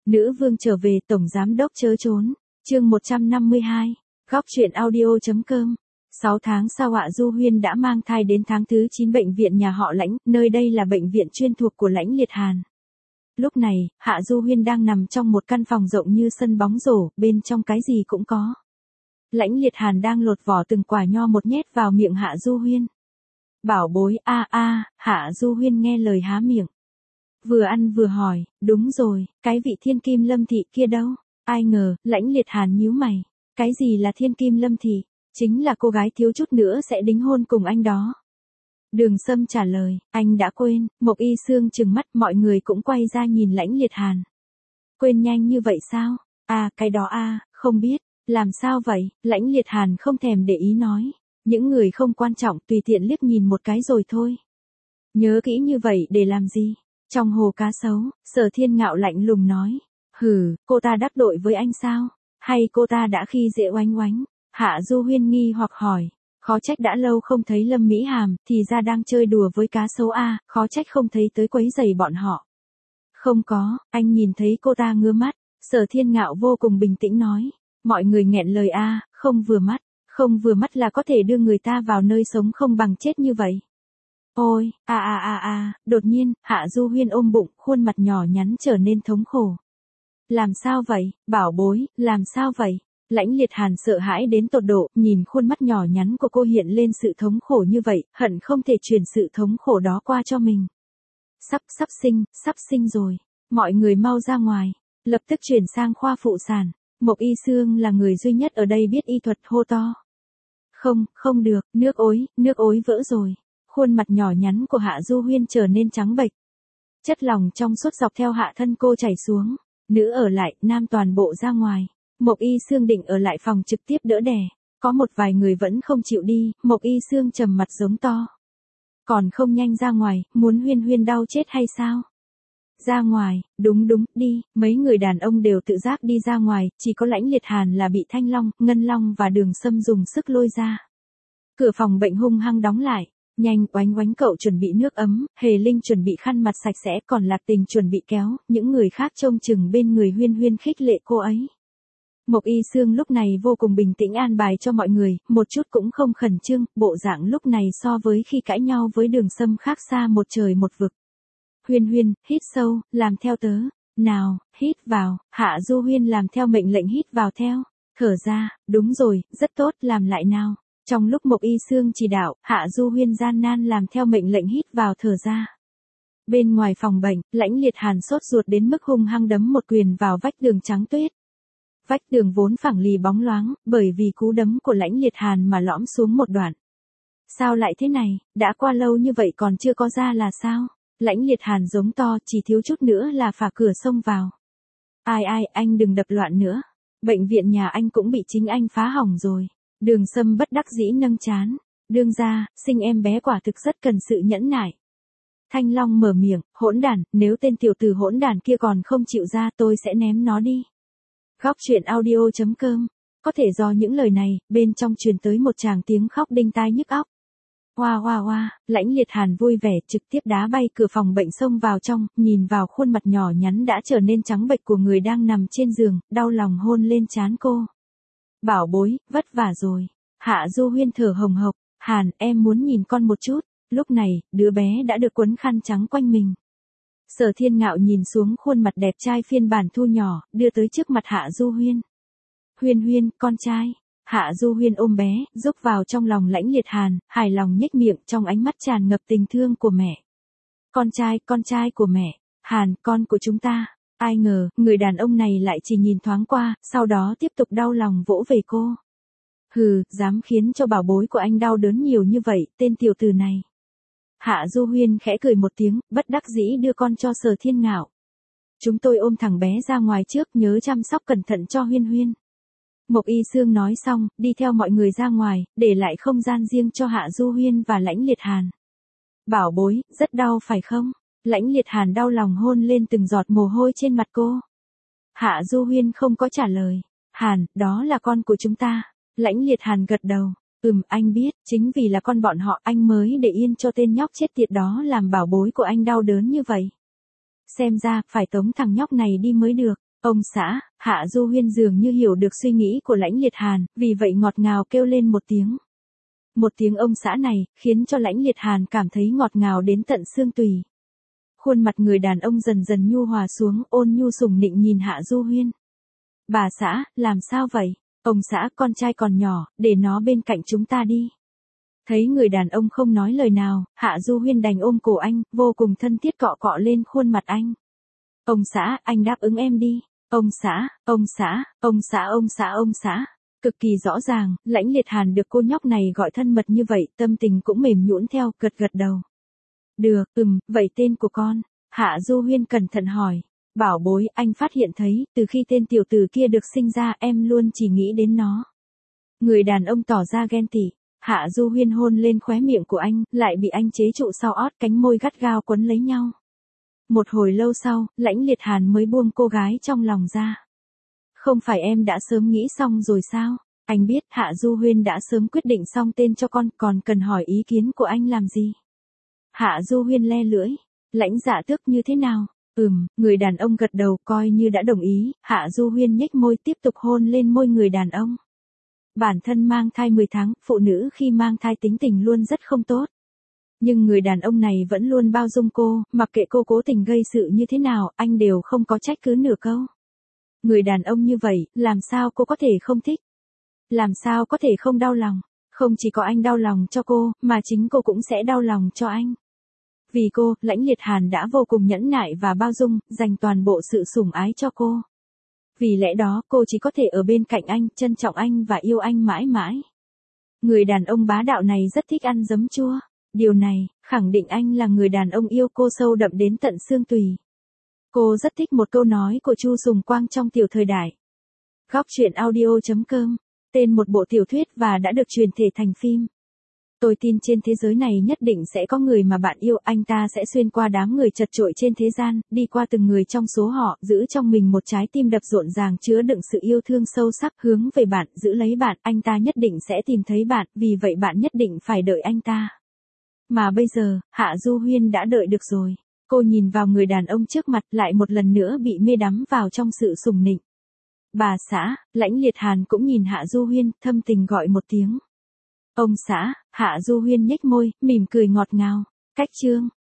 Nữ vương trở về, tổng giám đốc chớ trốn. Chương 152. Góc truyện audio.com. 6 tháng sau Hạ Du Huyên đã mang thai đến tháng thứ 9 bệnh viện nhà họ Lãnh, nơi đây là bệnh viện chuyên thuộc của Lãnh Liệt Hàn. Lúc này, Hạ Du Huyên đang nằm trong một căn phòng rộng như sân bóng rổ, bên trong cái gì cũng có. Lãnh Liệt Hàn đang lột vỏ từng quả nho một nhét vào miệng Hạ Du Huyên. Bảo bối, Hạ Du Huyên nghe lời há miệng. Vừa ăn vừa hỏi, đúng rồi, cái vị thiên kim Lâm Thị kia đâu? Ai ngờ, Lãnh Liệt Hàn nhíu mày. Cái gì là thiên kim Lâm Thị? Chính là cô gái thiếu chút nữa sẽ đính hôn cùng anh đó. Đường Sâm trả lời, anh đã quên. Mộc Y Sương trừng mắt, mọi người cũng quay ra nhìn Lãnh Liệt Hàn. Quên nhanh như vậy sao? Cái đó không biết. Làm sao vậy? Lãnh Liệt Hàn không thèm để ý nói. Những người không quan trọng tùy tiện liếc nhìn một cái rồi thôi. Nhớ kỹ như vậy để làm gì? Trong hồ cá sấu, Sở Thiên Ngạo lạnh lùng nói. Hừ, cô ta đắc tội với anh sao? Hay cô ta đã khi dễ Oánh Oánh? Hạ Du Huyên nghi hoặc hỏi. Khó trách đã lâu không thấy Lâm Mỹ Hàm, thì ra đang chơi đùa với cá sấu khó trách không thấy tới quấy rầy bọn họ. Không có, anh nhìn thấy cô ta ngứa mắt. Sở Thiên Ngạo vô cùng bình tĩnh nói. Mọi người nghẹn lời không vừa mắt. Không vừa mắt là có thể đưa người ta vào nơi sống không bằng chết như vậy. Ôi, đột nhiên, Hạ Du Huyên ôm bụng, khuôn mặt nhỏ nhắn trở nên thống khổ. Làm sao vậy, bảo bối, làm sao vậy? Lãnh Liệt Hàn sợ hãi đến tột độ, nhìn khuôn mắt nhỏ nhắn của cô hiện lên sự thống khổ như vậy, hận không thể truyền sự thống khổ đó qua cho mình. Sắp sinh rồi. Mọi người mau ra ngoài. Lập tức chuyển sang khoa phụ sản. Mộc Y Sương là người duy nhất ở đây biết y thuật, hô to. Không được, nước ối vỡ rồi. Khuôn mặt nhỏ nhắn của Hạ Du Huyên trở nên trắng bệch. Chất lỏng trong suốt dọc theo hạ thân cô chảy xuống. Nữ ở lại, nam toàn bộ ra ngoài. Mộc Y Sương định ở lại phòng trực tiếp đỡ đẻ. Có một vài người vẫn không chịu đi, Mộc Y Sương trầm mặt giống to. Còn không nhanh ra ngoài, muốn Huyên Huyên đau chết hay sao? Ra ngoài, đúng, đi. Mấy người đàn ông đều tự giác đi ra ngoài, chỉ có Lãnh Liệt Hàn là bị Thanh Long, Ngân Long và Đường Sâm dùng sức lôi ra. Cửa phòng bệnh hung hăng đóng lại. Nhanh, Oánh Oánh cậu chuẩn bị nước ấm, Hề Linh chuẩn bị khăn mặt sạch sẽ, còn Lạc Tình chuẩn bị kéo, những người khác trông chừng bên người Huyên Huyên khích lệ cô ấy. Mộc Y Sương lúc này vô cùng bình tĩnh an bài cho mọi người, một chút cũng không khẩn trương, bộ dạng lúc này so với khi cãi nhau với Đường Sâm khác xa một trời một vực. Huyên, hít sâu, làm theo tớ. Nào, hít vào. Hạ Du Huyên làm theo mệnh lệnh hít vào theo. Thở ra, đúng rồi, rất tốt, làm lại nào. Trong lúc Mộc Y Sương chỉ đạo, Hạ Du Huyên gian nan làm theo mệnh lệnh hít vào thở ra. Bên ngoài phòng bệnh, Lãnh Liệt Hàn sốt ruột đến mức hung hăng đấm một quyền vào vách tường trắng tuyết. Vách tường vốn phẳng lì bóng loáng, bởi vì cú đấm của Lãnh Liệt Hàn mà lõm xuống một đoạn. Sao lại thế này, đã qua lâu như vậy còn chưa có ra là sao? Lãnh Liệt Hàn giống to, chỉ thiếu chút nữa là phá cửa xông vào. Anh đừng đập loạn nữa. Bệnh viện nhà anh cũng bị chính anh phá hỏng rồi. Đường Sâm bất đắc dĩ nâng trán. Đương gia, sinh em bé quả thực rất cần sự nhẫn nại. Thanh Long mở miệng, hỗn đản, nếu tên tiểu tử hỗn đản kia còn không chịu ra tôi sẽ ném nó đi. Góc truyện audio.com. Có thể do những lời này, bên trong truyền tới một tràng tiếng khóc đinh tai nhức óc. Hoa, Lãnh Liệt Hàn vui vẻ trực tiếp đá bay cửa phòng bệnh xông vào trong, nhìn vào khuôn mặt nhỏ nhắn đã trở nên trắng bệch của người đang nằm trên giường, đau lòng hôn lên trán cô. Bảo bối, vất vả rồi. Hạ Du Huyên thở hồng hộc, Hàn, em muốn nhìn con một chút. Lúc này, đứa bé đã được quấn khăn trắng quanh mình. Sở Thiên Ngạo nhìn xuống khuôn mặt đẹp trai phiên bản thu nhỏ, đưa tới trước mặt Hạ Du Huyên. Huyên, con trai. Hạ Du Huyên ôm bé, rúc vào trong lòng Lãnh Liệt Hàn, hài lòng nhếch miệng trong ánh mắt tràn ngập tình thương của mẹ. Con trai của mẹ. Hàn, con của chúng ta. Ai ngờ, người đàn ông này lại chỉ nhìn thoáng qua, sau đó tiếp tục đau lòng vỗ về cô. Hừ, dám khiến cho bảo bối của anh đau đớn nhiều như vậy, tên tiểu tử này. Hạ Du Huyên khẽ cười một tiếng, bất đắc dĩ đưa con cho Sở Thiên Ngạo. Chúng tôi ôm thằng bé ra ngoài trước, nhớ chăm sóc cẩn thận cho Huyên. Mộc Y Sương nói xong, đi theo mọi người ra ngoài, để lại không gian riêng cho Hạ Du Huyên và Lãnh Liệt Hàn. Bảo bối, rất đau phải không? Lãnh Liệt Hàn đau lòng hôn lên từng giọt mồ hôi trên mặt cô. Hạ Du Huyên không có trả lời. Hàn, đó là con của chúng ta. Lãnh Liệt Hàn gật đầu. Anh biết, chính vì là con bọn họ anh mới để yên cho tên nhóc chết tiệt đó làm bảo bối của anh đau đớn như vậy. Xem ra, phải tống thằng nhóc này đi mới được. Ông xã, Hạ Du Huyên dường như hiểu được suy nghĩ của Lãnh Liệt Hàn, vì vậy ngọt ngào kêu lên một tiếng. Một tiếng ông xã này, khiến cho Lãnh Liệt Hàn cảm thấy ngọt ngào đến tận xương tủy. Khuôn mặt người đàn ông dần dần nhu hòa xuống, ôn nhu sủng nịnh nhìn Hạ Du Huyên. Bà xã, làm sao vậy? Ông xã, con trai còn nhỏ, để nó bên cạnh chúng ta đi. Thấy người đàn ông không nói lời nào, Hạ Du Huyên đành ôm cổ anh, vô cùng thân thiết cọ cọ lên khuôn mặt anh. Ông xã, anh đáp ứng em đi. Ông xã, ông xã, ông xã, ông xã, ông xã. Cực kỳ rõ ràng, Lãnh Liệt Hàn được cô nhóc này gọi thân mật như vậy, tâm tình cũng mềm nhũn theo, gật gật đầu. Được, vậy tên của con? Hạ Du Huyên cẩn thận hỏi. Bảo bối, anh phát hiện thấy, từ khi tên tiểu tử kia được sinh ra em luôn chỉ nghĩ đến nó. Người đàn ông tỏ ra ghen tị. Hạ Du Huyên hôn lên khóe miệng của anh, lại bị anh chế trụ sau ót, cánh môi gắt gao quấn lấy nhau. Một hồi lâu sau, Lãnh Liệt Hàn mới buông cô gái trong lòng ra. Không phải em đã sớm nghĩ xong rồi sao? Anh biết Hạ Du Huyên đã sớm quyết định xong tên cho con, còn cần hỏi ý kiến của anh làm gì? Hạ Du Huyên le lưỡi. Lãnh Dạ Tước như thế nào? Người đàn ông gật đầu coi như đã đồng ý, Hạ Du Huyên nhếch môi tiếp tục hôn lên môi người đàn ông. Bản thân mang thai 10 tháng, phụ nữ khi mang thai tính tình luôn rất không tốt. Nhưng người đàn ông này vẫn luôn bao dung cô, mặc kệ cô cố tình gây sự như thế nào, anh đều không có trách cứ nửa câu. Người đàn ông như vậy, làm sao cô có thể không thích? Làm sao có thể không đau lòng? Không chỉ có anh đau lòng cho cô, mà chính cô cũng sẽ đau lòng cho anh. Vì cô, Lãnh Liệt Hàn đã vô cùng nhẫn nại và bao dung, dành toàn bộ sự sủng ái cho cô. Vì lẽ đó, cô chỉ có thể ở bên cạnh anh, trân trọng anh và yêu anh mãi mãi. Người đàn ông bá đạo này rất thích ăn giấm chua. Điều này, khẳng định anh là người đàn ông yêu cô sâu đậm đến tận xương tủy. Cô rất thích một câu nói của Chu Sùng Quang trong Tiểu Thời Đại. Góc truyện audio.com, tên một bộ tiểu thuyết và đã được truyền thể thành phim. Tôi tin trên thế giới này nhất định sẽ có người mà bạn yêu, anh ta sẽ xuyên qua đám người chật chội trên thế gian, đi qua từng người trong số họ, giữ trong mình một trái tim đập rộn ràng chứa đựng sự yêu thương sâu sắc, hướng về bạn, giữ lấy bạn, anh ta nhất định sẽ tìm thấy bạn, vì vậy bạn nhất định phải đợi anh ta. Mà bây giờ, Hạ Du Huyên đã đợi được rồi. Cô nhìn vào người đàn ông trước mặt, lại một lần nữa bị mê đắm vào trong sự sùng nịnh. Bà xã, Lãnh Liệt Hàn cũng nhìn Hạ Du Huyên, thâm tình gọi một tiếng. Ông xã, Hạ Du Huyên nhếch môi, mỉm cười ngọt ngào. Cách chương